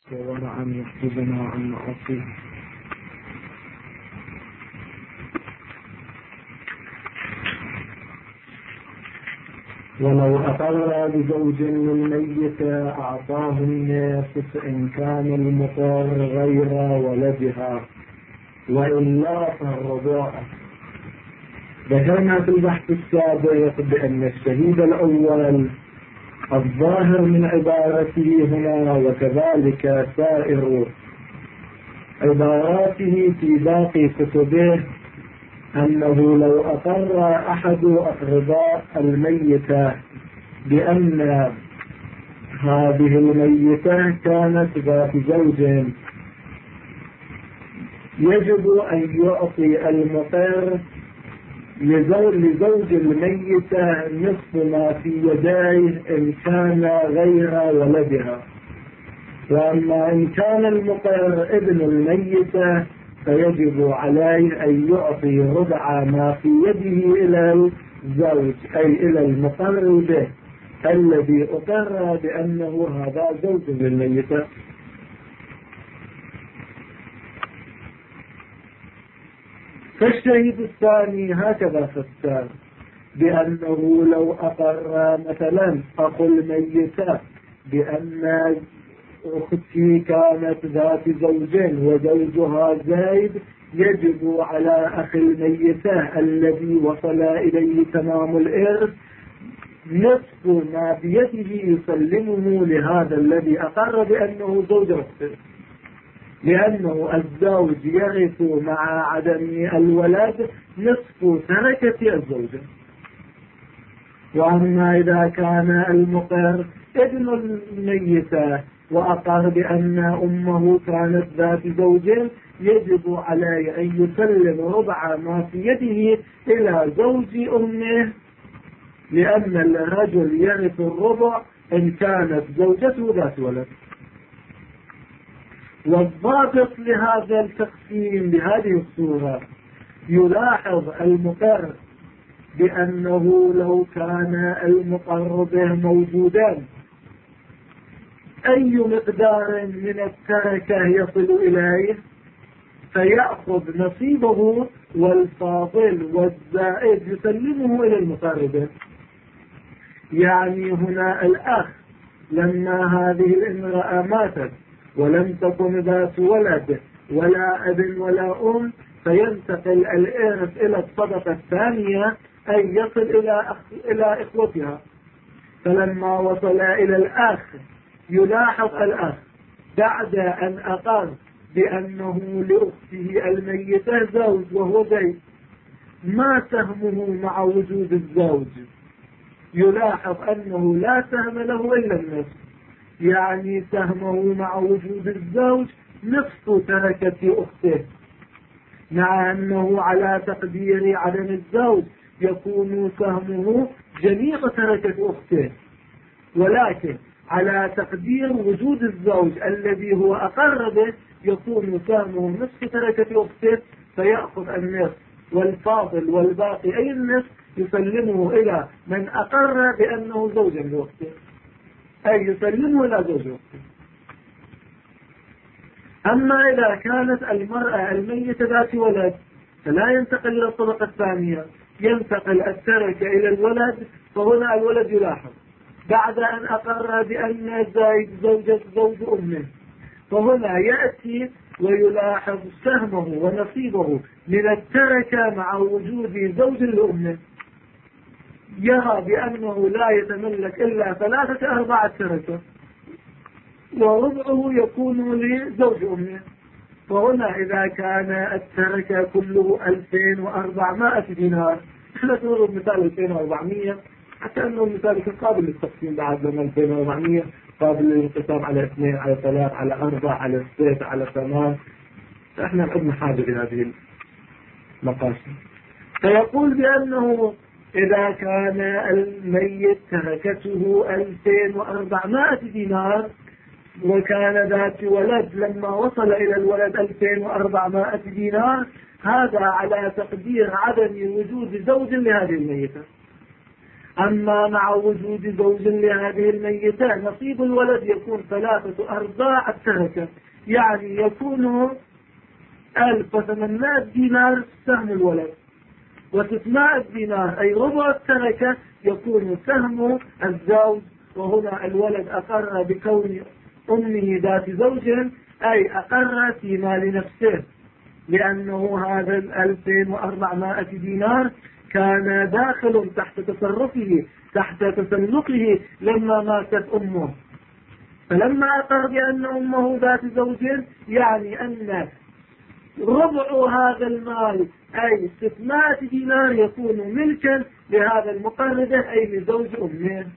ورعا يحفظنا عن معاصيه. ولو أقر بزوج من ميت أعطاه الناس فإن كان المقر غير ولدها وإلا فالرضاع. ذكرنا في البحث السابق بأن الشهيد الأول الظاهر من عبارته هنا وكذلك سائر عباراته في باقي كتبه أنه لو أقر أحد أقرباء الميتة بأن هذه الميتة كانت ذات زوج يجب أن يعطي المقر لزوج الميتة نصف ما في يديه إن كان غير ولدها، وأما إن كان المقر ابن الميتة فيجب عليه أن يعطي ربع ما في يده إلى الزوج أي إلى المقر به الذي أقر بأنه هذا زوج للميتة. فالشهيد الثاني هكذا فسر بأنه لو أقر مثلا أخو الميتة بأن أختي كانت ذات زوجين وزوجها زايد، يجب على أخي الميتة الذي وصل إليه تمام الإرث نصف ما بيده يسلمه لهذا الذي أقر بأنه زوج أخته، لأنه الزوج يرث مع عدم الولد نصف تركة الزوجة. وأما إذا كان المقر ابن الميتة وأقر بأن أمه كانت ذات زوج، يجب عليه أن يسلم ربع ما في يده إلى زوج أمه، لأن الرجل يرث الربع إن كانت زوجته ذات ولد. والضابط لهذا التقسيم بهذه الصورة يلاحظ المقر بأنه لو كان المقر به موجودان أي مقدار من التركة يصل إليه فيأخذ نصيبه والفاضل والزائد يسلمه إلى المقر به. يعني هنا الأخ لما هذه الامرأة ماتت ولم تكن ذات ولد ولا ابن ولا أم فينتقل الإرث إلى الطبقة الثانية أي يصل إلى إخوتها. فلما وصل إلى الأخ يلاحظ الأخ بعد أن أقر بأنه لأخته الميتة زوج وهو زيد، ما سهمه مع وجود الزوج؟ يلاحظ أنه لا سهم له إلا النصف، يعني سهمه مع وجود الزوج نصف تركة أخته، مع أنه على تقدير عدم الزوج يكون سهمه جميع تركة أخته، ولكن على تقدير وجود الزوج الذي هو أقر به يكون سهمه نصف تركة أخته، فيأخذ النصف والفاضل والباقي أي النصف يسلمه إلى من أقر بأنه زوجا لأخته، أي يسلمه إلى زوج أخته. أما إذا كانت المرأة الميتة ذات ولد فلا ينتقل إلى الطبقة الثانية، ينتقل التركة إلى الولد. فهنا الولد يلاحظ بعد أن أقر بأن زايد زوج أمه، فهنا يأتي ويلاحظ سهمه ونصيبه من التركة مع وجود زوج لأمه، يرى بأنه لا يتملك إلا 3/4 تركة وربعه يكون لزوج أمه. فهنا إذا كان التركة كله 2400 دينار، احنا نضرب مثال 2400 حتى أنه المثال قابل للتقسيم بعد، لما 2400 قابل للانقسام على 2 على 3 على 4 على 6 على 8، فإحنا عندنا حاجة لهذه المقاسم. فيقول بأنه إذا كان الميت تركته 2400 دينار وكان ذات ولد، لما وصل إلى الولد 2400 دينار، هذا على تقدير عدم وجود زوج لهذه الميتة. أما مع وجود زوج لهذه الميتة نصيب الولد يكون 3/4 التركة، يعني يكون 1800 دينار سهم الولد، و600 دينار أي ربع التركة يكون سهم الزوج. وهنا الولد أقر بكون أمه ذات زوج، أي أقر في مال نفسه، لأنه هذا 2400 دينار كان داخل تحت تصرفه تحت تسلقه لما ماتت أمه. فلما أقر بأن أمه ذات زوج يعني أن ربع هذا المال أي 600 دينار يكون ملكا لهذا المقرض أي لزوج أمه.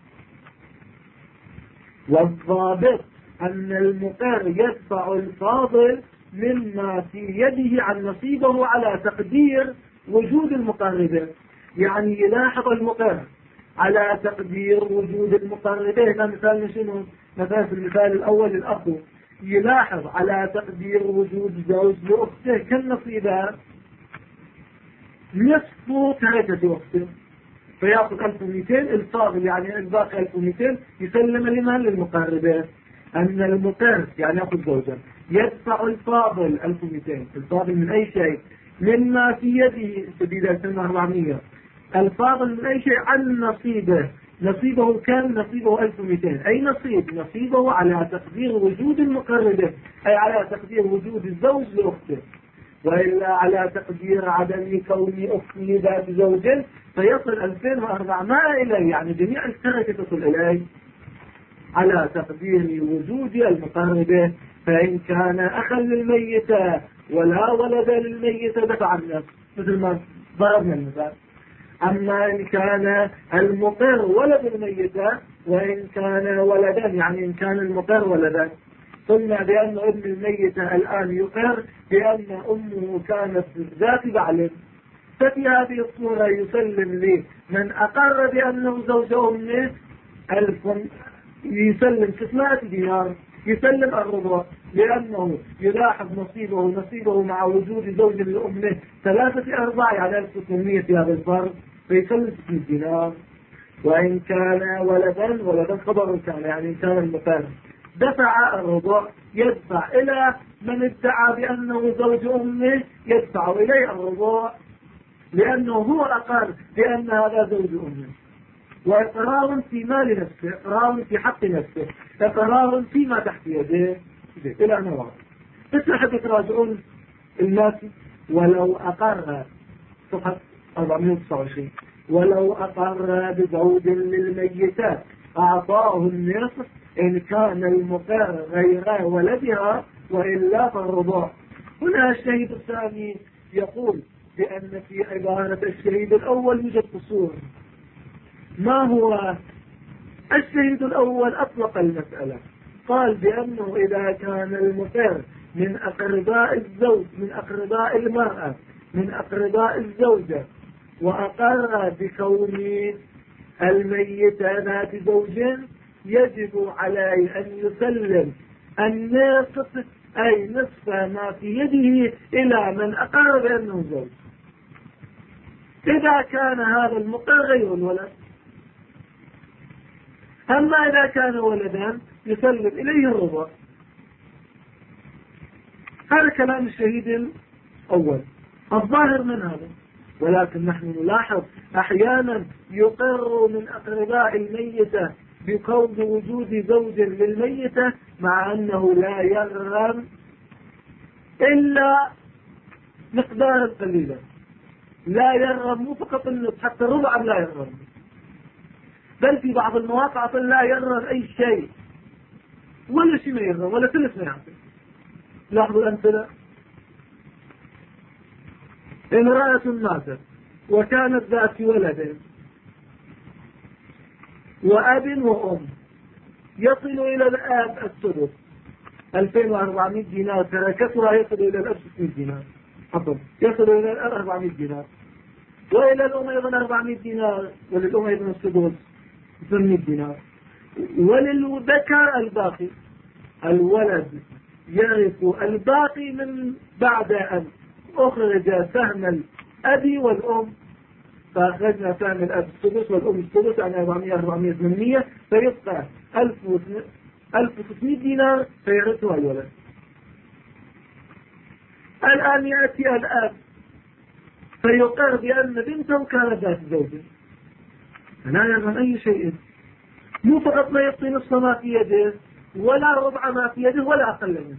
والضابط أن المقر يدفع الفاضل مما في يده عن نصيبه على تقدير وجود المقرض. يعني يلاحظ المقر على تقدير وجود المقرض. هنا مثال شنو؟ مثلا في المثال الأول الأخو يلاحظ على تقدير وجود زوج لأخته كالنصيبة نصف تركة أخته، فيأخذ 1200 الفاضل يعني الباقي 1200 يسلم لمن؟ للمقربين. أن المقر يعني يأخذ زوجا يدفع الفاضل 1200 الفاضل من أي شيء مما في يده سبيل 2400 الفاضل من أي شيء عن نصيبه. نصيبه كان نصيبه 1200 أي نصيبه على تقدير وجود المقربة أي على تقدير وجود الزوج لأخته، وإلا على تقدير عدم كون أخته ذات زوج فيصل 2400 إليه، يعني جميع التركة تصل إليه على تقدير وجود المقربة. فإن كان أخا للميتة ولا ولد للميتة دفع النفس مثل ما ضربنا المثال. أما إن كان المقر ولد الميتة وإن كان ولدا، يعني إن كان المقر ولدا، قلنا بأن ابن الميتة الآن يقر بأن أمه كانت ذات بعل، ففي هذه الصورة يسلم لي من أقر بأنه زوج أمه 1000 يسلم 600 دينار يسلم الربع، لأنه يلاحظ نصيبه مع وجود زوج لأمه 3/4 يعني 1800 في هذا الفرق فيسلم 600 دينار. وإن كان ولدا خبر كان يعني إن كان المقر دفع الربع يدفع إلى من ادعى بأنه زوج أمه، يدفع إليه الربع لأنه هو أقر بأن هذا زوج أمه. وإقرار في مال نفسه، إقرار في حق نفسه، إقرار فيما تحت يده إلى نوع. تحب تراجعون الماتي ولو أقر صفحة 429 ولو أقر بزوج للميتات أعطاه النصف إن كان المقر غير ولدها وإلا فالرضاع. هنا الشهيد الثاني يقول بأن في عبارة الشهيد الأول يوجد قصور. ما هو؟ الشهيد الأول أطلق المسألة، قال بأنه إذا كان المقر من أقرباء الزوج من أقرباء المرأة من أقرباء الزوجة وأقر بكون الميتة ذات زوج يجب عليه أن يسلم النصف أي نصف ما في يده إلى من أقر بأنه زوج إذا كان هذا المقر غير الولد. أما إذا كان ولدا يسلم إليه الربع. هذا كلام الشهيد الأول الظاهر من هذا، ولكن نحن نلاحظ أحيانا يقر من أقرباء الميتة بكون وجود زوج للميتة مع أنه لا يغرم إلا مقدارا قليلا، لا يغرم مو فقط النصف حتى ربعا لا يغرم، بل في بعض المواقع لا يغرم أي شيء ولا شيء ما يغرم ولا ثلث ما يعطي. لاحظوا الأمثلة. امرأة ماتت وكانت ذات ولد وأب وأم، يصل إلى الآب السدس 2400 دينار تركتها، يصل إلى الأب 600 دينار يصل إلى الأب 400 دينار، وإلى الأم أيضا 400 دينار، وللأم أيضا السدس 800 دينار، وللذكر الباقي. الولد يرث الباقي من بعد أن أخرج سهم الأب والأم فأخرجنا سهم الأب السدس والأم السدس يعني 400 800 فيبقى 1600 دينار فيرثها الولد. الآن يأتي الأب فيقر بأن بنته كانت ذات زوجة، لا يرغم أي شيء، مو فقط ما يعطي نصف ما في يده ولا ربع ما في يده ولا أقل منه،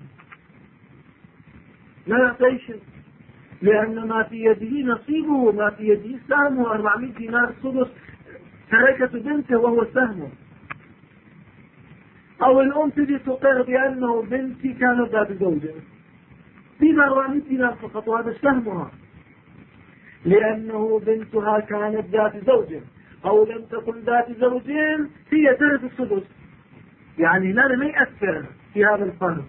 لا يعطي أي شيء، لأن ما في يده نصيبه، ما في يده سهمه 400 دينار سدس تركة بنته وهو سهمه. أو الأم تجي تقر بأنه بنتي كانت ذات زوجة فيها 400 دينار فقط وهذا سهمها، لأنه بنتها كانت ذات زوج أو لم تكن ذات زوجين هي ترث السدس، يعني لا ما يأثر في هذا الفرق.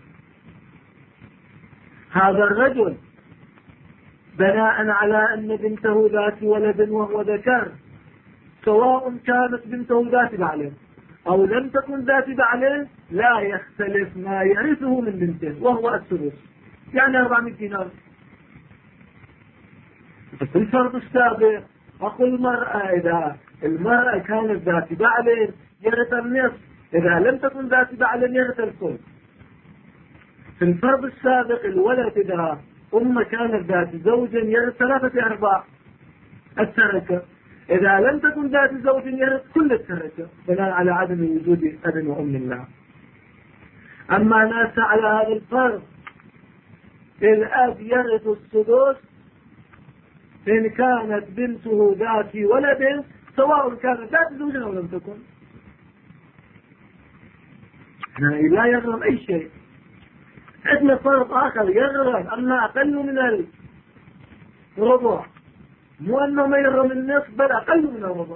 هذا الرجل بناء على أن بنته ذات ولد وهو ذكر، سواء كانت بنته ذات بعل أو لم تكن ذات بعل لا يختلف ما يرثه من بنته وهو السدس، يعني 400 دينار. في الفرض السابق أخو المرأة إذا المرأة كانت ذات بعل يرث النصف، إذا لم تكن ذات بعل يرث الكل. في الفرض السابق الولد إذا أم كانت ذات زوج يرث 3/4 التركة، إذا لم تكن ذات زوج يرث كل التركة بناء على عدم وجود أب وأم الله. أما ناس على هذا الفرض الأب يرث السدس إن كانت بنته ذات ولد سواء كانت ذات زوج أو لم تكن، لا يغرم أي شيء. عندنا فرض آخر يغرم أما أقل من الربع، مو أنه ما يغرم النصف بل أقل من الربع.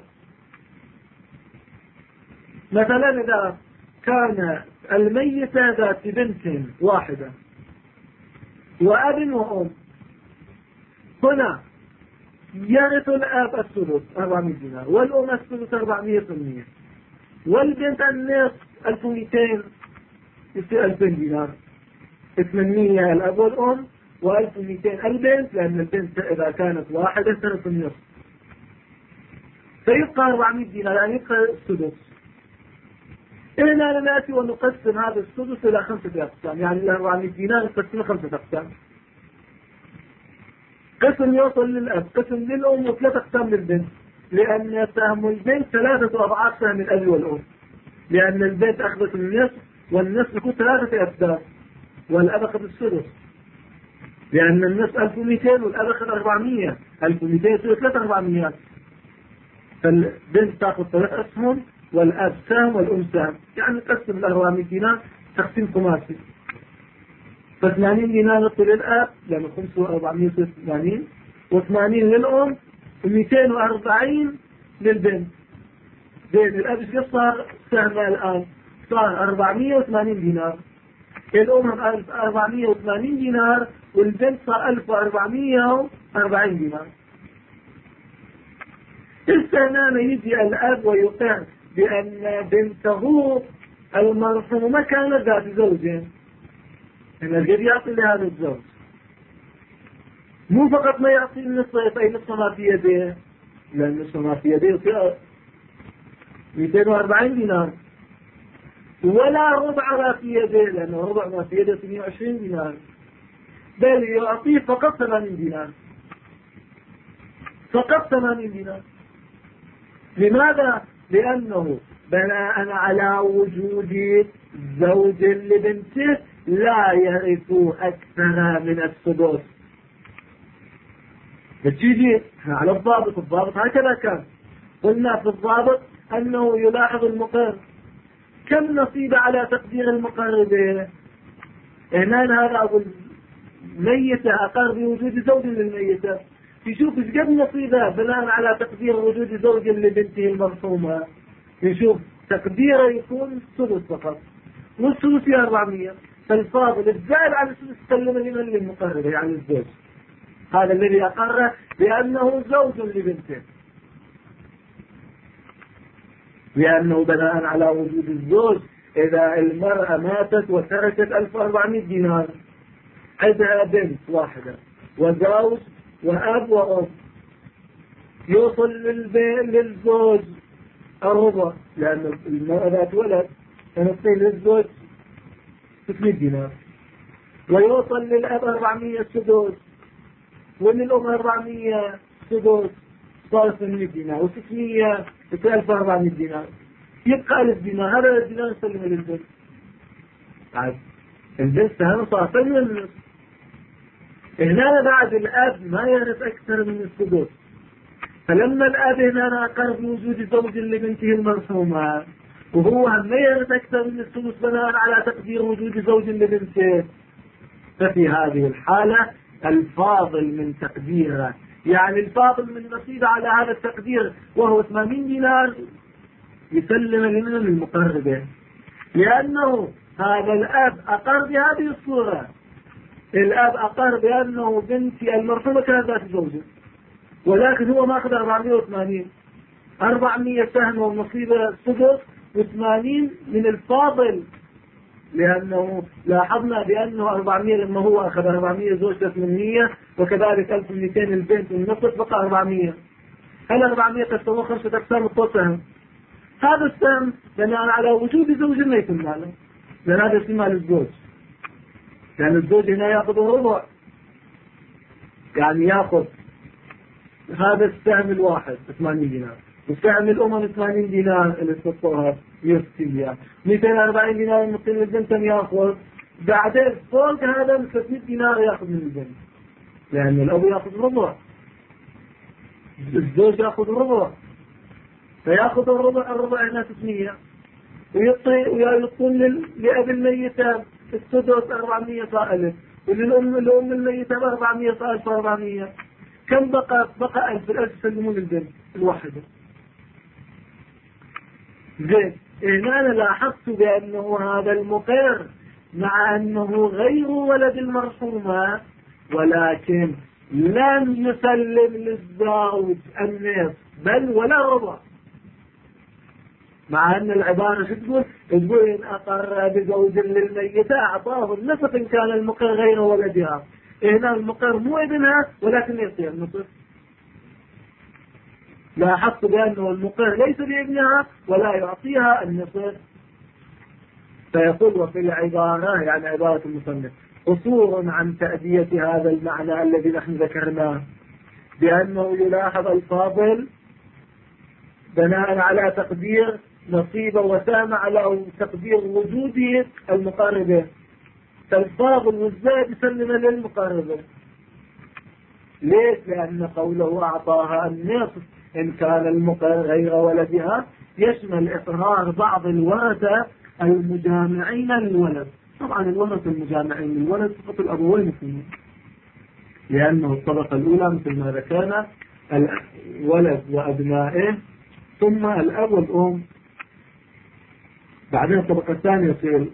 مثلا إذا كان الميت ذات بنت واحدة وأب وأم، هنا يرث الأب الثلث 400 دينار والأم الثلث 400 والبنت النصف 1200 يصير 2000 دينار، 800 الأب والأم و1200 البنت، لأن البنت إذا كانت واحدة ترث النصف فيبقى 400 دينار يعني يبقى السدس. إحنا نأتي ونقسم هذا السدس إلى 5 أقسام، يعني ال 400 دينار نقسمه 5 أقسام، قسم يوصل للأب، قسم للأم، و3 أقسام للبنت، لأن سهم البنت 3 أضعاف سهم الأب والأم، لأن البنت أخذت النصف والنصف يكون 3 أسداس والأب أخذ السدس، لأن النصف 1200 والأب أخذ 400، 1200 يصير 3 400، فالبنت تأخذ 3 أسهم والأب سهم والأم سهم، يعني نقسم ال 400 دينار تقسيم خماسي، ف80 دينار نعطي للأب لأنه 480 و80 للأم و240 للبنت. زين الأب ايش صار سهمه الآن؟ صار 480 دينار، الأم 480 دينار والبنت صار 1440 دينار. هنا يجي الأب ويقر بأن بنته المرحومة كانت ذات زوجين، إن الجد يعطي لهذا الزوج، مو فقط ما يعطي النصف يعطي نصف ما في يده، لأن نصف ما في يده يصير 240 دينار، ولا ربع ما في يده، لأنه ربع ما في يده 120 دينار، بل يعطيه فقط 80 دينار، فقط 80 دينار. لماذا؟ لأنه بناء على وجود زوج لبنته لا يرث أكثر من السدس. بتيجي على الضابط هكذا كان، قلنا في الضابط أنه يلاحظ المقر كم نصيب على تقدير المقر به. هنا هذا أبو الميتة أقر بوجود زوج للميتة، يشوف ايش قد نصيبه بناء على تقدير وجود زوج لبنته المرحومة، يشوف تقديره يكون الثلث فقط، والثلث 400، فالفاضل الزائد على الثلث سلم لمن؟ للمقرر يعني الزوج، هذا الذي أقر بأنه زوج لبنته، لأنه بناء على وجود الزوج. إذا المرأة ماتت وتركت 1400 دينار، عندها بنت واحدة وزوج وأب وأم، يوصل للزوج الربع، لأن المرأة ذات ولد فنصير للزوج 600 دينار، ويوصل للأب 400 سدس، وللأم 400 سدس، صار 800 دينار، و600 1400 دينار، يبقى 1000 دينار. هذا الدينار يسلمه للبنت. البنت هنا صار ثمن النصف. هنا بعد الأب ما يعرف أكثر من السدس، فلما الأب هنا أقر بوجود زوج لبنته المرحومة، وهو ما يعرف أكثر من السدس بناء على تقدير وجود زوج لبنته، ففي هذه الحالة الفاضل من تقديره، يعني الفاضل من نصيبه على هذا التقدير وهو 80 دينار، يسلم لنا للمقربة، لأنه هذا الأب أقر بهذه الصورة. الأب أقر بأنه بنتي المرحومة كانت ذات زوجة، ولكن هو ما أخذ 480، 400 سهم ونصيبه السدس، و80 من الفاضل، لأنه لاحظنا بأنه 400 لما هو أخذ 400 زوجته 800، وكذلك 1200 البنت والنصف بقى 400. هل 400 قسموه 5 أقسام السهم؟ هذا السهم بناء على وجود زوج ما يتم ماله، لأن هذا اسم مال الزوج، لأن الزوج هنا يأخذ الربع، يعني يأخذ هذا السهم الواحد 80 دينار، والسهم الأم 80 دينار اللي تحطوها 160 دينار، 240 دينار المقيم البنت يأخذ، بعدين فوق هذا 300 دينار يأخذ من البنت، لأن الأب يأخذ ربع، الزوج يأخذ ربع، فيأخذ الربع هنا 600، ويعطون لأب الميتة السدس 400 صائلة، وللأم الميتة 400 صائلة 400. كم بقى 1000. الألف يسلمون للبنت الواحدة. زين، هنا أنا لاحظت بأنه هذا المقر مع أنه غير ولد المرحومة، ولكن لم يسلم للزوج النصف بل ولا ربع، مع أن العبارة شو تقول إن أقر بزوج للميتة أعطاه النصف إن كان المقر غير ولدها. هنا المقر مو ابنها ولكن يعطيها النصف. لاحظت بأنه المقر ليس بابنها ولا يعطيها النصف. فيقول وفي العبارة، يعني عبارة المصنف، قصور عن تأدية هذا المعنى الذي نحن ذكرناه، بأنه يلاحظ الفاضل بناء على تقدير نصيبه وسام على تقدير وجوده المقاربة، فالفاضل والزائد يسلم للمقاربة. ليش؟ لأن قوله أعطاها النصف إن كان المقر غير ولدها يشمل إقرار بعض الورثة المجامعين للولد. طبعا الورثة المجامعين للولد فقط الأبوين فيه، لأنه الطبقة الأولى مثل ما ذكرنا الولد وأبنائه، ثم الأب والأم، بعدين الطبقة الثانية يصير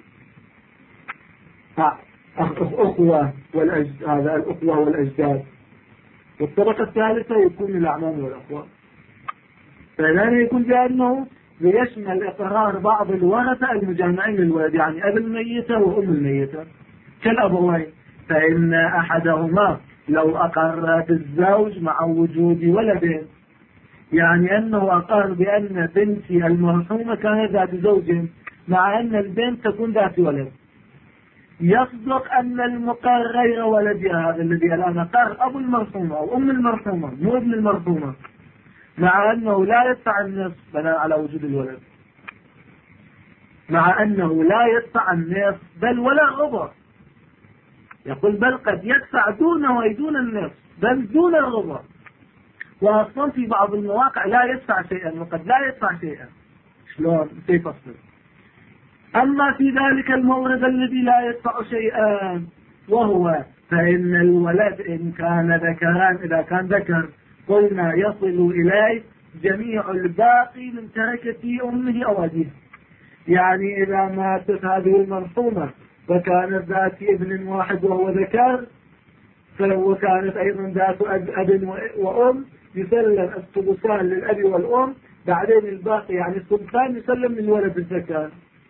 أخوة والأجداد، هذا الأخوة والأجداد، والطبقة الثالثة يكون الأعمام والأخوة. فلذلك يكون بأنه ليشمل إقرار بعض الورثة المجامعين للولد، يعني أب الميتة وأم الميتة كالأبوين، فإن أحدهما لو أقر بالزوج مع وجود ولد، يعني أنه أقر بأن بنتي المرحومة كانت ذات زوج مع أن البنت تكون ذات ولد، يصدق أن المقر غير ولدها، هذا الذي الآن أقر أبو المرحومة أو أم المرحومة مو ابن المرحومة، مع أنه لا يدفع النصف بناء على وجود الولد، مع أنه لا يدفع النصف بل ولا الربع. يقول بل قد يدفع دونه أي دون النصف، بل دون الربع، وأصلا في بعض المواقع لا يدفع شيئا وقد لا يدفع شيئا. شلون؟ كيف أصل؟ أما في ذلك المورد الذي لا يدفع شيئا وهو فإن الولد إن كان ذكران، إذا كان ذكر قلنا يصل إليه جميع الباقي من تركة أمه أو أبيه، يعني إذا ماتت هذه المرحومة وكانت ذات ابن واحد وهو ذكر، وكانت أيضا ذات أب وأم، يسلم السدسان للأب والأم، بعدين الباقي يعني السدسان يسلم للولد الذكر.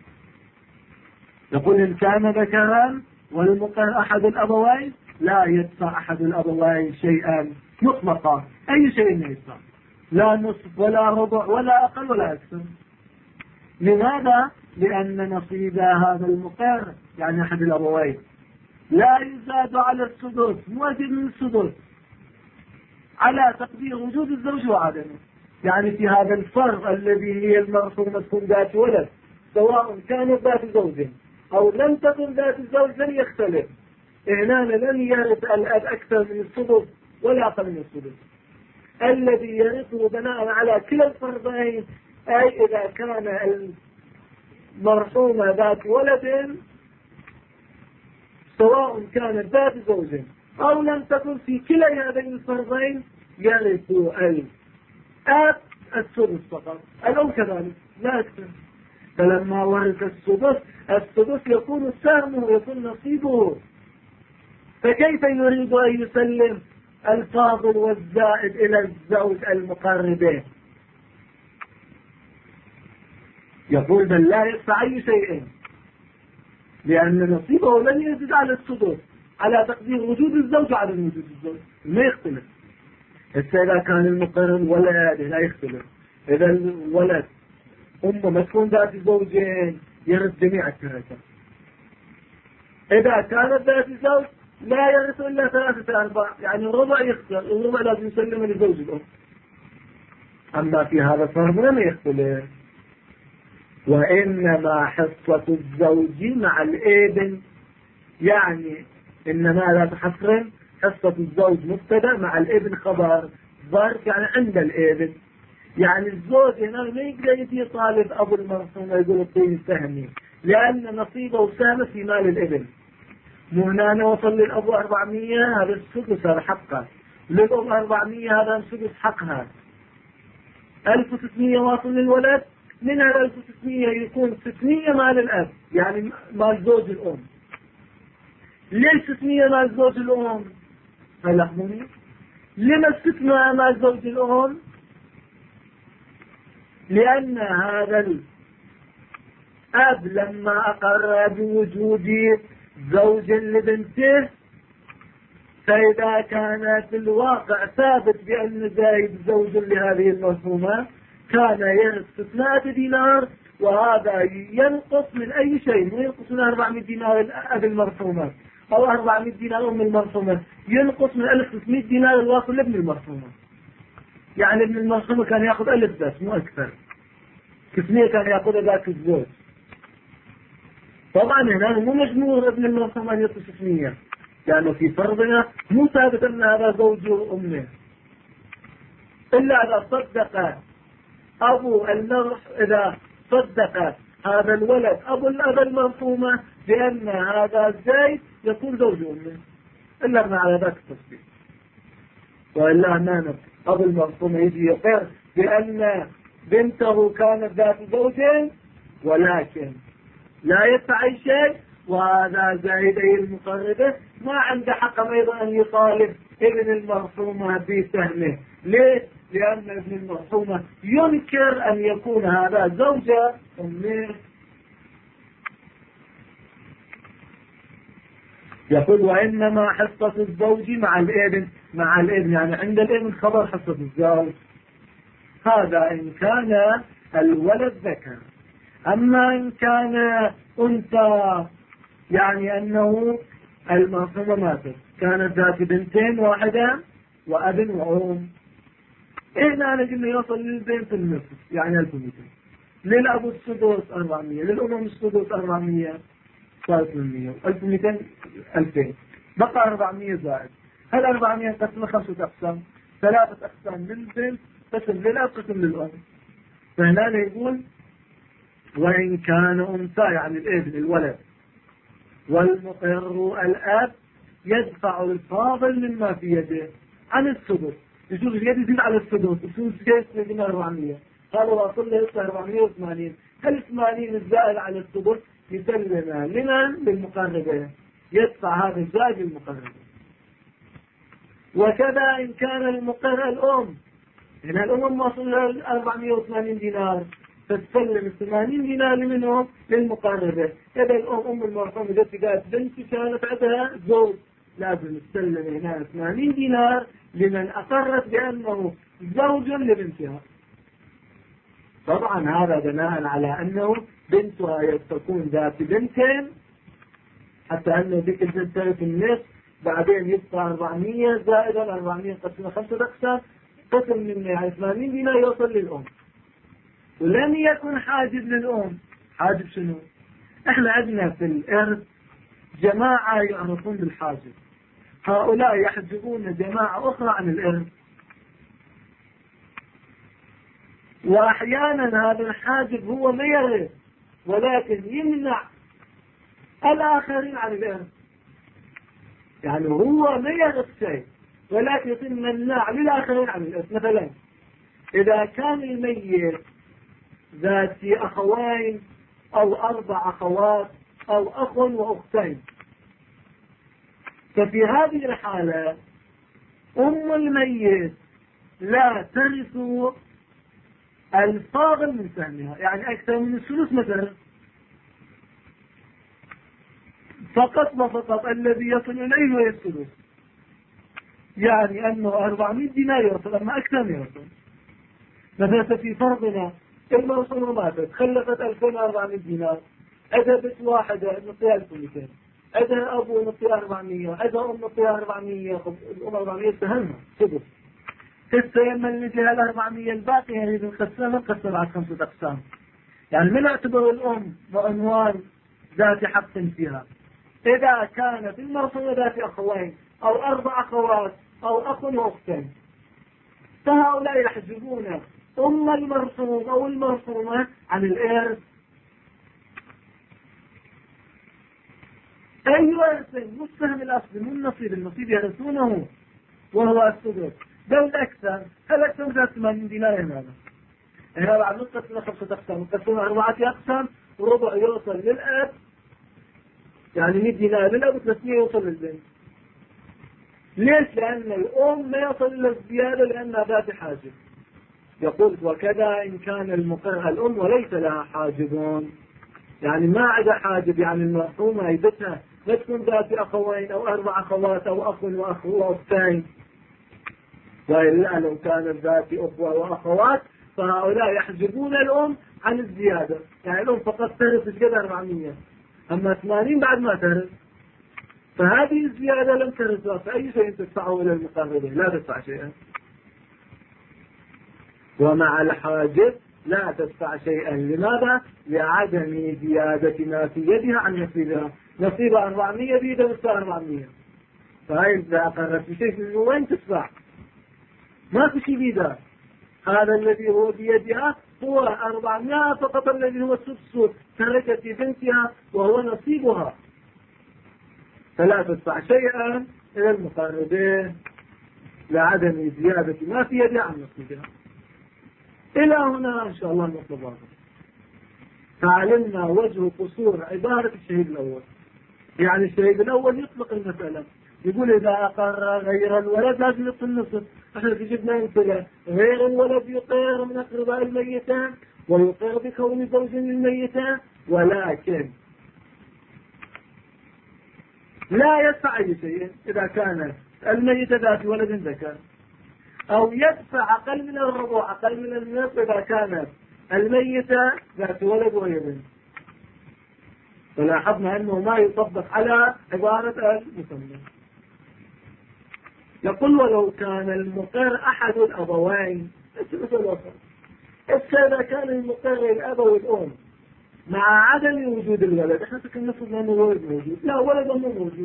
يقول إن كان ذكران والمقر أحد الأبوين لا يدفع أحد الأبوين شيئا مطلقا، أي شيء يدفع، لا نصف ولا ربع ولا أقل ولا أكثر. لماذا؟ لأن نصيب هذا المقر يعني أحد الأبوين لا يزاد على السدس، موجد من السدس على تقدير وجود الزوج وعدمه. يعني في هذا الفرق الذي هي المرسومة تكون ذات ولد، سواء كانت ذات زوج أو لم تكن ذات الزوج لن يختلف. هنا لن يرث الأب أكثر من السدس ولا أقل من السدس. الذي يرثه بناء على كلا الفرضين، أي إذا كان المرحومة ذات ولد سواء كانت ذات زوج أو لم تكن، في كلا هذين الفرضين يرث الأب السدس فقط، الأم كذلك لا أكثر. فلما ورث السدس يكون سهمه، يكون نصيبه. فكيف يريد أن يسلم الفاضل والزائد إلى الزوج المقربين؟ يقول بل لا يدفع أي شيء، لأن نصيبه لن يزيد على السدس على تقدير وجود الزوج وعدم وجود الزوج، ما يختلف. إذا كان المقرب ولد لا يختلف. إذا الولد أمه ما تكون ذات زوجين يرث جميع التركة. إذا كانت ذات زوج لا يرث إلا 3/4، يعني الربع يختلف، الربع لازم يسلم لزوج الأم. أما في هذا الفرض لم يختلف. وإنما حصة الزوج مع الابن، يعني إنما لا تحصر حصة الزوج مبتدأ مع الابن خبر ظرف، يعني عند الابن. يعني الزوج هنا ما يقدر يجي طالب أبو المرسوم يقول اعطيني سهمي، لأن نصيبه سهم في مال الابن. مو هنا أنا وصل للأبو 400 هذا السدس هذا حقه، للأم 400 هذا السدس حقها. 1600 واصل للولد، من هذا 1600 يكون 600 مال الأب، يعني مال زوج الأم. ليش 600 مال زوج الأم؟ فلحظوني، لما 600 مال زوج الأم؟ لأن هذا الأب لما أقر بوجود زوج لبنته، فإذا كان في الواقع ثابت بأن زايد زوج لهذه المرحومة كان يرث 600 دينار، وهذا ينقص من أي شيء، مو ينقص من 400 دينار الأب المرحومة أو 400 دينار أم المرحومة، ينقص من 1600 دينار الواصل لابن المرحومة. يعني ابن المرحومة كان يأخذ 1000 بس مو أكثر، 600 كان يأخذ ذاك الزوج. طبعا هنا مو مجموع ابن المرحومة أن يأخذ 600، لأنه في فرضنا مو ثابت أن هذا زوج أمه، إلا إذا صدق أبو المرح، إذا صدق هذا الولد أبو الأب المرحومة بأن هذا الزيد يكون زوج أمه، إلا ما على ذاك التصديق. وإلا أمانة أبو المرحومة يجي يقر بأن بنته كانت ذات زوجين ولكن لا يدفع أي شيء، وهذا زايدي المقربة ما عنده حق أيضا أن يطالب ابن المرحومة بسهمه. ليه؟ لأن ابن المرحومة ينكر أن يكون هذا زوجة أمه. يقول وإنما حصة الزوج مع الابن، مع الابن يعني عند الابن خبر حصة الزوج، هذا إن كان الولد ذكر. أما إن كان أنثى يعني أنه المرحومة ماتت كانت ذات بنتين، واحدة وأب وأم، هنا نجم يوصل للبنت النصف يعني 1200، للأبو السدس 400، للأم السدس 400، صار 800، 1200 2000، بقى 400 زائد. هل 400 قسم 5 أقسام، 3 أقسام للبنت، قسم للأب، قسم للأم. فهنا يقول وإن كان أنثى يعني الابن الولد، والمقر الأب يدفع الفاضل مما في يده عن السدس. يشوف اليد يزيد على السدس، يشوف كيف يجينا 400، قالوا واصل له 480، هل 80 الزائد على السدس يسلمها لمن؟ للمقربين، يدفع هذا الزائد للمقربين. وكذا إن كان المقر الأم، هنا الأم واصل له 480 دينار، فتسلم 80 دينار منهم للمقربة. إذا الأم أم المرحومة جت قالت بنتي كانت عندها زوج، لازم تسلم هنا 80 دينار لمن أقرت بأنه زوج لبنتها. طبعا هذا بناء على أنه بنتها تكون ذات بنتين، حتى أنه ذيك البنت ترث النصف، بعدين يبقى 400 زائد 400 قسمة 5 أقسام، قسم من يعني 80 دينار يوصل للأم. ولم يكن حاجب للأم. حاجب شنو؟ احنا عندنا في الإرث جماعة يعرفون بالحاجب، هؤلاء يحجبون جماعة أخرى عن الإرث، وأحيانا هذا الحاجب هو ما يرث ولكن يمنع الآخرين عن الإرث. يعني هو ما يرث شيء ولكن يتم مناع للآخرين عن الإرث. مثلا إذا كان الميت ذات أخوين أو 4 أخوات أو أخ وأختين، ففي هذه الحالة أم الميت لا ترث الفاضل من سهمها، يعني أكثر من الثلث مثلا، فقط وفقط الذي يصل إليه هو الثلث. يعني أنه 400 دينار يوصل، أما أكثر يوصل. مثلا في فرضنا المرسوم ماتت خلفت 2400 دينار، أذا بنت واحدة نطيها 1200، أذا أبو نطيها 400، أذا أم نطيها 400، الأم 400 سهلنا سدس. تستيمن لجهة 400 الباقية هذه القسمة قسم على 5 أقسام. يعني من اعتبر الأم وعنوان ذات حق فيها. إذا كانت المرسومة ذات أخوين أو 4 أخوات أو أخ وأختين، فهؤلاء يحجبون أم المرسوم أو المرسومة عن الإرث. أي ورث مسهم الأصل من نصيب، النصيب يرثونه وهو السدس. بل الأكثر الأكثر 80 دينار هذا. هنا بعد نقسم 5 أقسام، نقسم 4 أقسام، وربع يوصل للأب، يعني 100 دينار للأب و300 يوصل للبنت. ليش؟ لأن الأم ما يصل إلى الزيادة لأنها ذات حاجب. يقول وكذا إن كان المقر الأم وليس لها حاجبون، يعني ما عدا حاجب، يعني المرحومة عيبتها لا تكون ذات أخوين أو 4 أخوات أو أخ وأخ وأختين، وإلا لو كانت ذات أخوة وأخوات فهؤلاء يحجبون الأم عن الزيادة. يعني الأم فقط ترث الجدر 400، أما 80 بعد ما ترث، فهذه الزيادة لم ترثها، فأي شيء تدفعه إلى المقربين؟ لا تدفع شيئا. ومع الحاجب لا تدفع شيئا. لماذا؟ لعدم زيادة ما في يدها عن نصيبها. نصيبها 400 بيدها نصف 400، فهي إذا أقرت بشيء من وين تدفع؟ ما في شيء بيدها. هذا الذي هو بيدها هو 400 فقط، الذي هو السدس تركت بنتها وهو نصيبها، فلا تدفع شيئا إلى المقربين لعدم زيادة ما في يدها عن نصيبها. إلى هنا إن شاء الله نطلب هذا. تعلمنا وجه قصور عبارة الشهيد الأول. يعني الشهيد الأول يطلق المسألة، يقول إذا أقر غير الولد لازم يطلق النصف. احنا جبنا أمثلة، غير الولد يقر من أقرباء الميتان ويقر بكون زوج للميتان، ولكن لا يدفع أي شيء إذا كان الميت ذات ولد ذكر، أو يدفع أقل من الربع أقل من النصف إذا كانت الميتة ذات ولد وابن. فلاحظنا أنه ما يطبق على عبارة المسمى. يقول ولو كان المقر أحد الأبوين، إذا كان المقر الأب والأم مع عدم وجود الولد، احنا كنا نفرض أنه الولد موجود، لا ولد مو موجود،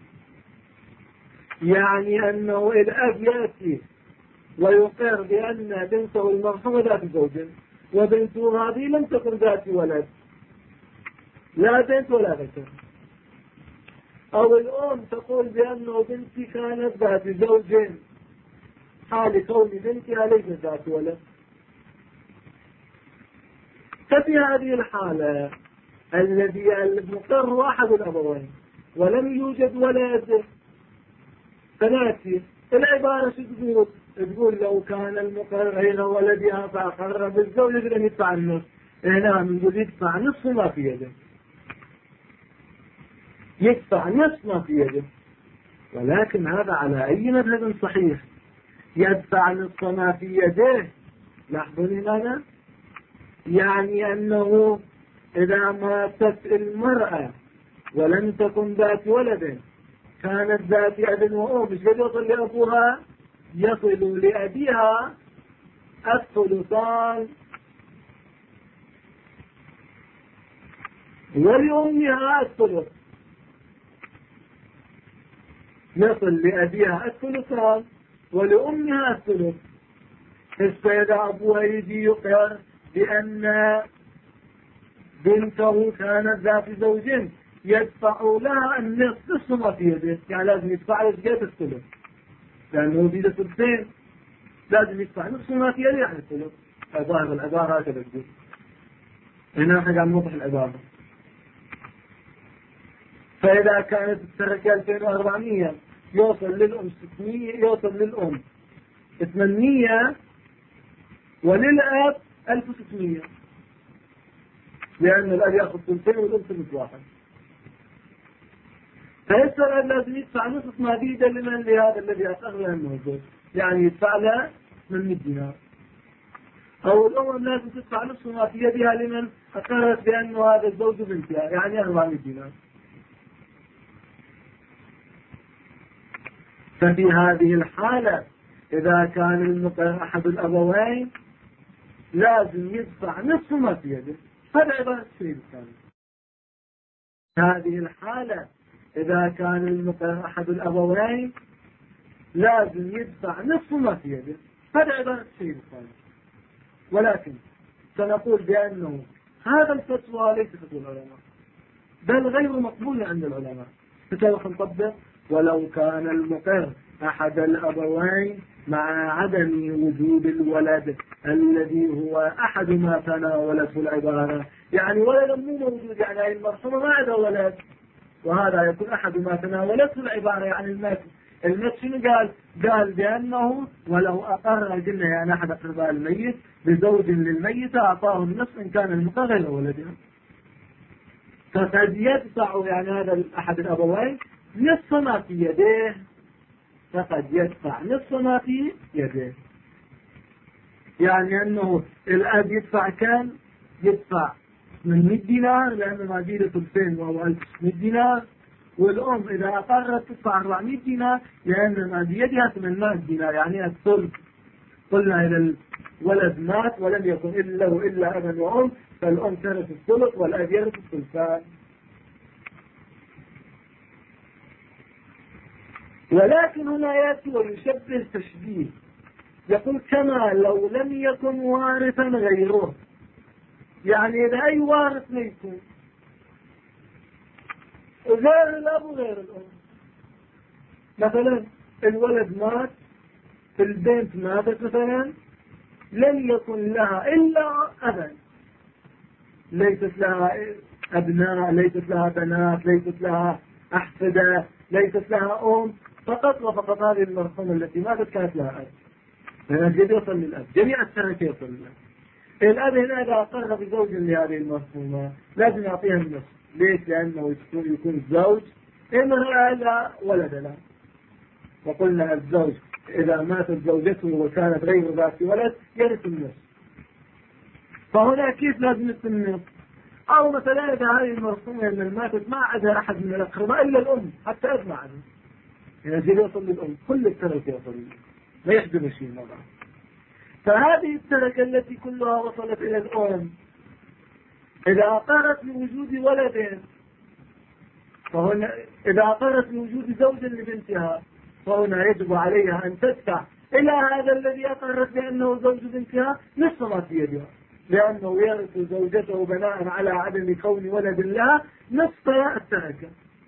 يعني أنه الأب يأتي ويقر بأن بنته المرحومة ذات زوج، وبنته هذه لم تكن ذات ولد، لا بنت ولا ذكر. أو الأم تقول بأنه بنتي كانت ذات زوجين، حال كون بنتها ليست ذات ولد. ففي هذه الحالة الذي المقر هو أحد الأبوين ولم يوجد ولد، فنأتي العبارة شو تقول لو كان المقر غير ولدها فأقر بالزوج لم يدفع النصف. هنا نقول يدفع نصف ما في يده، يدفع نصف ما في يده. ولكن هذا على أي مذهب صحيح؟ يدفع نصف ما في يده. لاحظوا لماذا؟ يعني أنه إذا ماتت المرأة ولم تكن ذات ولد كانت ذات أب وأم، مش قد يصل لأبوها، يصل لأبيها الثلثان ولأمها الثلث. يصل لأبيها الثلثان ولأمها الثلث. إذا أبوها يجي يقر بأن بنته كانت ذات زوج يدفع لها النصف ما في يده، يعني لازم يدفع لها زكاة الثلث لأنه في ثلثين، لازم يدفع نصف ما في يده يعني الثلث. ظاهر العبارة هكذا تقول. هنا نحن عم نوضح العبارة. فإذا كانت التركة 2400 يوصل للأم 600، يوصل للأم 800 وللأب 1600، لأن الأب يأخذ ثلثين والأم ثلث واحد. فهسه الأب لازم يدفع نصف ما بيده لمن؟ لهذا الذي أقر له الموجود، يعني يدفع له 800 دينار. أو الأم لازم تدفع نصف ما في يدها لمن أقرت بأنه هذا الزوج بنتها، يعني 400 دينار. ففي هذه الحالة إذا كان المقر أحد الأبوين لازم يدفع نصف ما في يده. هذا عبارة الشيء الثاني. هذه الحالة إذا كان المقر أحد الأبوين لازم يدفع نصف ما في يده. هذا عبارة الشيء الثاني. ولكن سنقول بأنه هذا الفتوى ليس فتوى العلماء، بل غير مقبول عند العلماء. فكيف نطبق؟ ولو كان المقر أحد الأبوين مع عدم وجود الولد الذي هو أحد ما تناولته العبارة، يعني ولد مو موجود، يعني المرحومة ما عندها ولد، وهذا يكون أحد ما تناولته العبارة، يعني المت شنو قال؟ قال بأنه ولو أقر، قلنا يعني أحد أقرباء الميت بزوج للميت أعطاه النصف إن كان المقر غير ولده. فقد يدفع يعني هذا أحد الأبوين نصف ما في يده، فقد يدفع نصف ما في يده. يعني أنه الأب يدفع كم؟ يدفع 800 دينار لأنه ما جيله ثلثين وهو 1600 دينار، والأم إذا أقرت تدفع 400 دينار لأن ما بيدها 800 دينار، يعني الثلث. قلنا إذا الولد مات ولم يكن إلا أبا وأم، فالأم ترث الثلث والأب يرث الثلثان. ولكن هنا يأتي ويشبه تشبيه، يقول كما لو لم يكن وارثا غيره. يعني إذا أي وارث ما يكون غير الأب وغير الأم، مثلا الولد مات، البنت ماتت مثلا، لم يكن لها إلا أبا، ليست لها أبناء، ليست لها بنات، ليست لها أحفدة، ليست لها أم، فقط وفقط هذه المرحومة التي ماتت كانت لها أب. فالجد يصل للأب، جميع التركة يصل للأب. الأب هنا إذا أقر بزوج لهذه المرحومة لازم يعطيها النصف. ليش؟ لأنه يكون الزوج امرأة لا ولد له، وقلنا الزوج إذا ماتت زوجته وكانت غير ذات ولد يرث النصف. فهنا كيف لازم يرث النصف؟ أو مثلا إذا هذه المرحومة اللي ماتت ما عندها أحد من الأقرباء إلا الأم، حتى أب ما عندها، يعني يوصل للأم، كل التركة يوصل للأم، ما يحجب شيء مرة. فهذه التركة التي كلها وصلت إلى الأم إذا أقرت بوجود ولد، فهنا إذا أقرت بوجود زوج لبنتها فهنا يجب عليها أن تدفع إلى هذا الذي أقرت بأنه زوج بنتها نصف ما في يدها، لأنه يرث زوجته بناء على عدم كون ولد لها نصف التركة.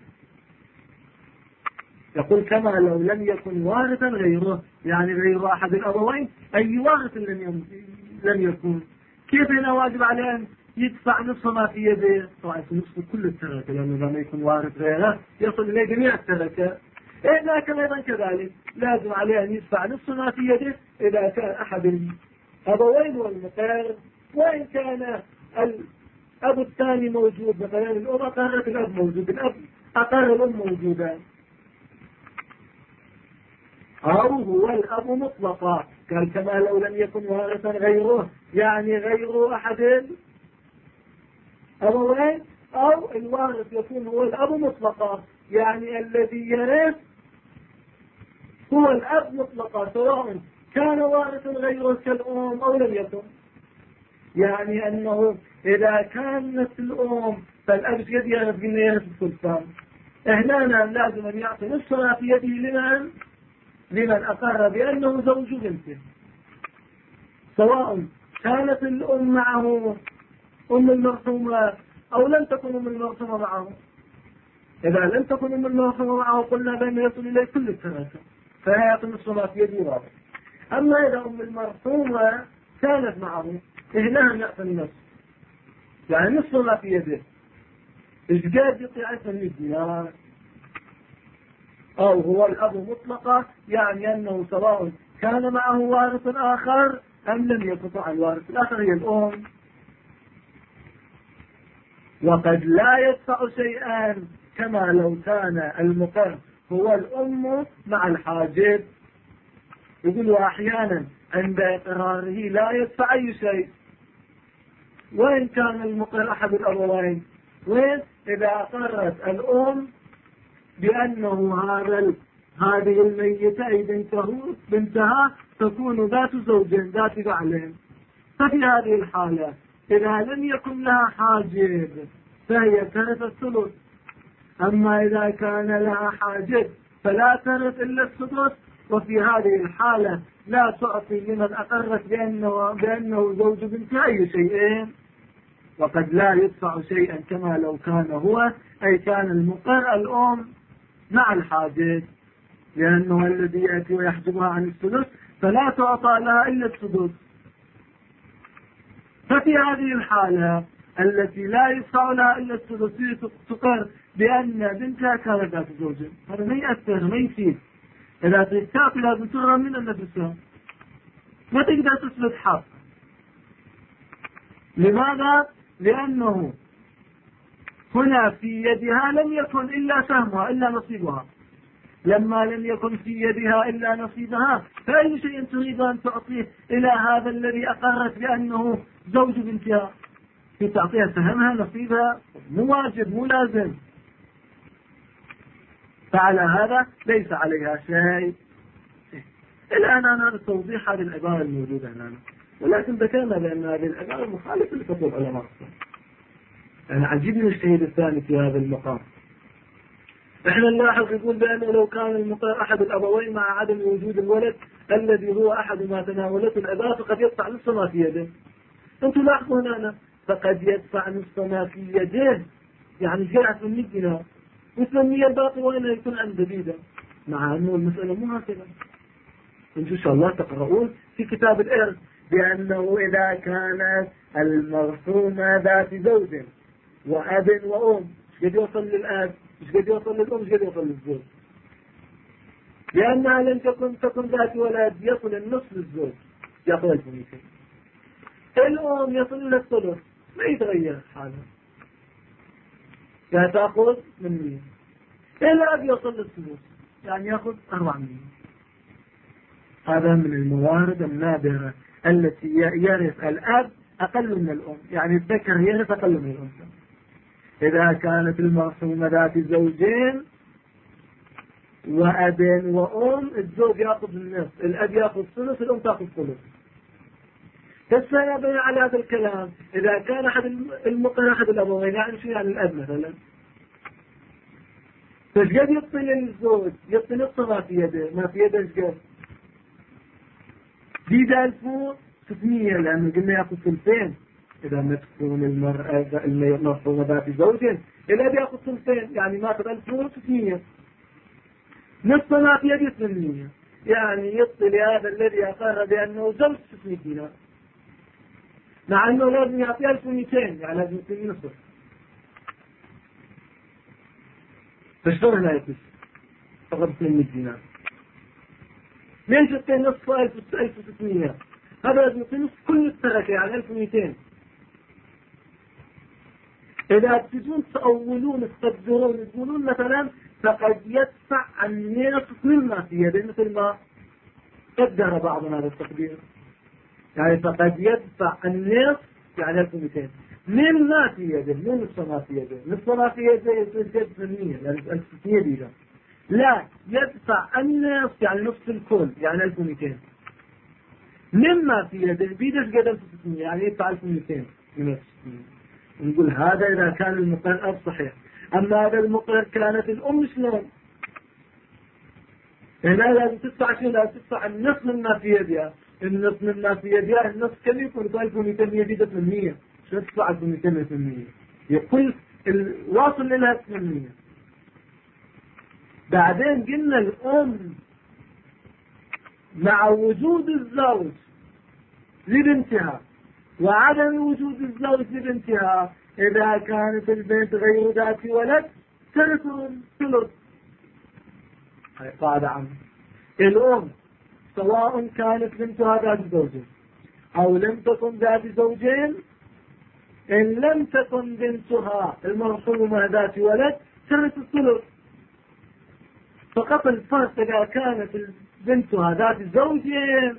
يقول كما لو لم يكن وارثا غيره، يعني غير أحد الأبوين، أي وارث لم يكن، كيف هنا واجب عليه أن يدفع نصف ما في يده؟ طبعا نصف كل التركة، لأنه لما يكون وارث غيره يصل إليه جميع التركة. لكن أيضا كذلك لازم عليه أن يدفع نصف ما في يده إذا كان أحد الأبوين والمقر، وإن كان الأب الثاني موجود، مثلا الأم أقرت الأب موجود، الأب أقر الأم موجودة، أو هو الأب مطلقا، قال كما لو لم يكن وارثا غيره، يعني غير أحد الأبوين، أو الوارث يكون هو الأب مطلقا، يعني الذي يرث هو الأب مطلقا سواء كان وارثا غيره كالأم أو لم يكن. يعني أنه إذا كانت الأم فالأب في يده يرث قلنا يرث الثلثان، هنا لازم أن يعطي نصفها في يده لمن أقر بأنه زوج بنته، سواء كانت الأم معه أم المرحومة أو لم تكن أم المرحومة معه. إذا لم تكن أم المرحومة معه قلنا بأنه يصل إليه كل الثلاثة، فيعطي نصفها في يده رابع. أما إذا أم المرحومة كانت معه هنا يعطي النصف، يعني نصفها في يده. إيش قاد يعطي 100 دينار؟ أو هو الأب مطلقة، يعني أنه سواء كان معه وارث آخر أم لم يقطع الوارث الآخر هي الأم. وقد لا يدفع شيئا كما لو كان المقر هو الأم مع الحاجب. يقولوا أحيانا عند إقراره لا يدفع أي شيء، وإن كان المقر أحد الأبوين. وين؟ إذا أقرت الأم بأنه هذه الميتة أي بنتها تكون ذات زوج ذات بعل، ففي هذه الحالة إذا لم يكن لها حاجب فهي ترث الثلث. أما إذا كان لها حاجب فلا ترث إلا السدس، وفي هذه الحالة لا تعطي لمن أقرت بأنه زوج بنتها أي شيئين. وقد لا يدفع شيئا كما لو كان هو، أي كان المقر الأم مع الحاجب، لأنه الذي يأتي ويحجبها عن السدس فلا تعطى لها إلا السدس. ففي هذه الحالة التي لا يدفع لها إلا السدس تقر بأن بنتها كانت ذات زوج، هذا ما يأثر ما يفيد. إذا تعطي لازم تغرم من نفسها، ما تقدر تثبت حق. لماذا؟ لأنه هنا في يدها لم يكن إلا سهمها إلا نصيبها، لما لم يكن في يدها إلا نصيبها فأي شيء تريد أن تعطيه إلى هذا الذي أقرت بأنه زوج بنتها؟ في تعطيها سهمها نصيبها، مو واجب مو لازم. فعلى هذا ليس عليها شيء. الآن أنا التوضيح هذه العبارة الموجودة هنا، ولكن ذكرنا بأن هذه العبارة مخالفة لفتوى العلماء. أنا عجبني الشهيد الثاني في هذا المقام. احنا نلاحظ يقول بأنه لو كان المقر أحد الأبوين مع عدم وجود الولد الذي هو أحد ما تناولته الأباء فقد يدفع نصف ما في يده. أنتم لاحظوا هنا فقد يدفع نصف ما في يده، يعني جاءت من 100 دينار، والثمية الباقي وين يكون عند جديدة، مع أنه المسألة مو هكذا. انتم إن شاء الله تقرؤون في كتاب الإرث بأنه إذا كانت المرحومة ذات زوج وأب وأم، مش قد يوصل للأب، مش قد يوصل للأم، مش قد يوصل للزوج، لأنها لم تكن ذات ولد يصل النصف للزوج يأخذ 1200. الأم يصل إلى الثلث ما يتغير حالها، يعني تأخذ من 100. الأب يصل للثلث يعني يأخذ 400. هذا من الموارد النادرة التي يرث الأب أقل من الأم، يعني الذكر يرث أقل من الأنثى. إذا كانت المرحومة ذات زوجين وأب وأم، الزوج يأخذ النصف، الأب يأخذ ثلث، الأم تأخذ ثلث. فالسنة على هذا الكلام إذا كان أحد المقر أحد الأبوين، يعني شو يعني الأب مثلا، فشقد يعطي للزوج، يعطي نصف ما في يده، ما في يده شقد زيد 1600، لأنه قلنا يأخذ ثلثين. إذا ما تكون المرحومة ذات زوجين الأب يأخذ ثلثين، يعني ماخذ 1600، نصف ما في يده 800، يعني يعطي لهذا الذي أقر بأنه زوج 600 دينار، مع أنه لازم يعطي 1200، يعني لازم يعطي نصف. فشلون لا يكفي فقط 800 دينار؟ ليش يعطي نصف 1600؟ هذا لازم يعطي نصف كل التركة، يعني 1200. إذا تجون تأولون تقدرون تقولون مثلا فقد يدفع النصف مما في يده، مثل ما قدر بعضنا هذا التقدير، يعني فقد يدفع النصف يعني 1200 من ما في يده، مو نصف ما في يده، نصف ما في يده يصير 800 يعني 1600 دينار. لا، يدفع النصف يعني نصف الكل يعني 1200 مما في يده، بيدش قد 1600 يعني يدفع 1200 من 1600. نقول هذا إذا كان المقرر صحيح. أما هذا المقرر كانت الأم شلون؟ هنا لازم تدفع شيء، لازم تدفع النصف مما في يدها. النصف مما في يدها النصف كم يكون؟ 1200 بيدة 800. شو تدفع 1200 يقول الواصل لها 800. بعدين قلنا الأم مع وجود الزوج لبنتها وعدم وجود الزوج لبنتها، إذا كانت البنت غير ذات ولد ترث الثلث. هاي قاعدة عامة. الأم سواء كانت بنتها ذات زوجين أو لم تكن ذات زوجين، إن لم تكن بنتها المرحومة ذات ولد ترث الثلث. فقط الفرق إذا كانت بنتها ذات زوجين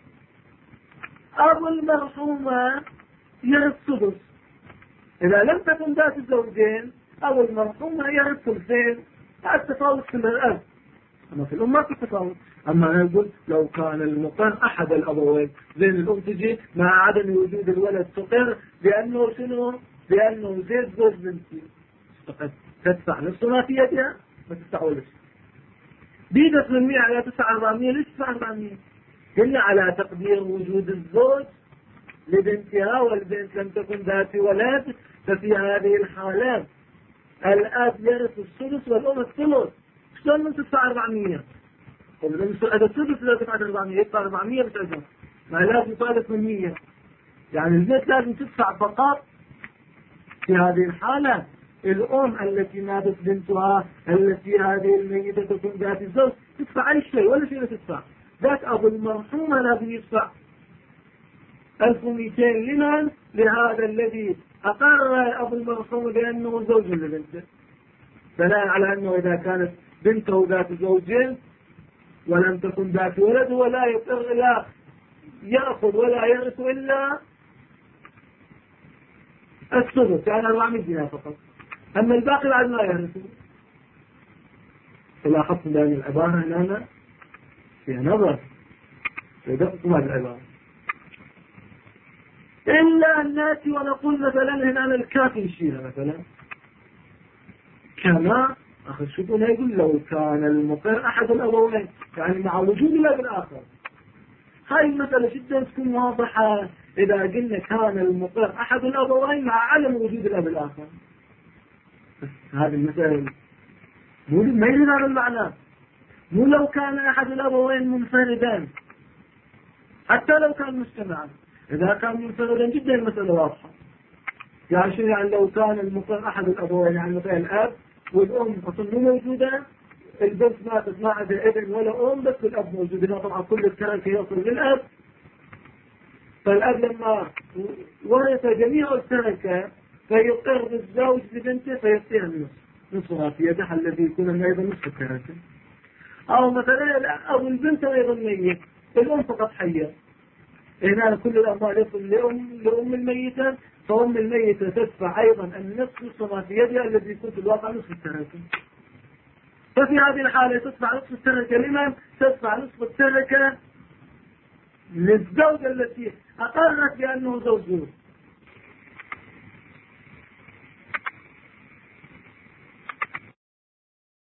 أو المرحومة يرث السدس. إذا لم تكن ذات الزوجين أو المرحومة يرث ثلثين. التفاوت في الأب، أما في الأم ما في تفاوت. أما أنا أقول لو كان المقر أحد الأبوين، زين الأم تجي مع عدم وجود الولد تقر بأنه شنو؟ بأنه زيد زوج بنتي، فقد تدفع نصف ما في يدها ما تدفعولش. بيدت من 100 على 9400. ليش 9400؟ قلنا على تقدير وجود الزوج لبنتها والبنت لم تكن ذات ولد، ففي هذه الحالات الأب يرث السدس والأم الثلث. شلون من تدفع 400؟ هذا السدس لا تدفع 400، يدفع 400 بس أجر، ما لازم يطالب من 100. يعني البنت لازم تدفع فقط. في هذه الحالة الأم التي ماتت بنتها التي هذه الميتة تكون ذات الزوج تدفع أي شيء ولا شيء لا تدفع. ذات أبو المرحومة لازم يدفع 1200 لمن؟ لهذا الذي أقر أبو المرحوم بأنه زوج لبنته، بناء على أنه إذا كانت بنته ذات زوجين ولم تكن ذات ولد ولا يقر لا يأخذ ولا يرث إلا السدس يعني 400 دينار فقط، أما الباقي بعد ما يرثه. فلاحظت بأن العبارة هنا فيها نظر يدقق هذه العبارة. إلا أن نأتي ونقول مثلا هنا الكافي نشيلها مثلا كما أخذ شوفون يقول لو كان المقر أحد الأبوين، يعني مع وجود الأب الآخر. هاي المسألة جدا تكون واضحة إذا قلنا كان المقر أحد الأبوين مع عدم وجود الأب الآخر. هذه المسألة مو ما يجب هذا المعنى. مو لو كان أحد الأبوين منفردا حتى لو كان مجتمعا، إذا كان منفردا جدا المسألة واضحة. يعني شو يعني لو كان المقر أحد الأبوين، يعني مثلا الأب والأم أصلا مو موجودة، البنت ماتت ما عندها ابن ولا أم بس الأب موجود. هنا طبعا كل التركة يصل للأب، فالأب لما ورث جميع التركة فيقر الزوج لبنته فيعطيها النصف، نصفها في يده الذي يكون أيضا نصف التركة. أو مثلا الأب والبنت أيضا ميت، الأم فقط حية، هنا كل الأموال يصل لأم الميتة، فأم الميتة تدفع أيضا النصف نصفها في يدها الذي يكون في الواقع نصف التركة. ففي هذه الحالة تدفع نصف التركة لمن؟ تدفع نصف التركة للزوجة التي أقرت بأنه زوجها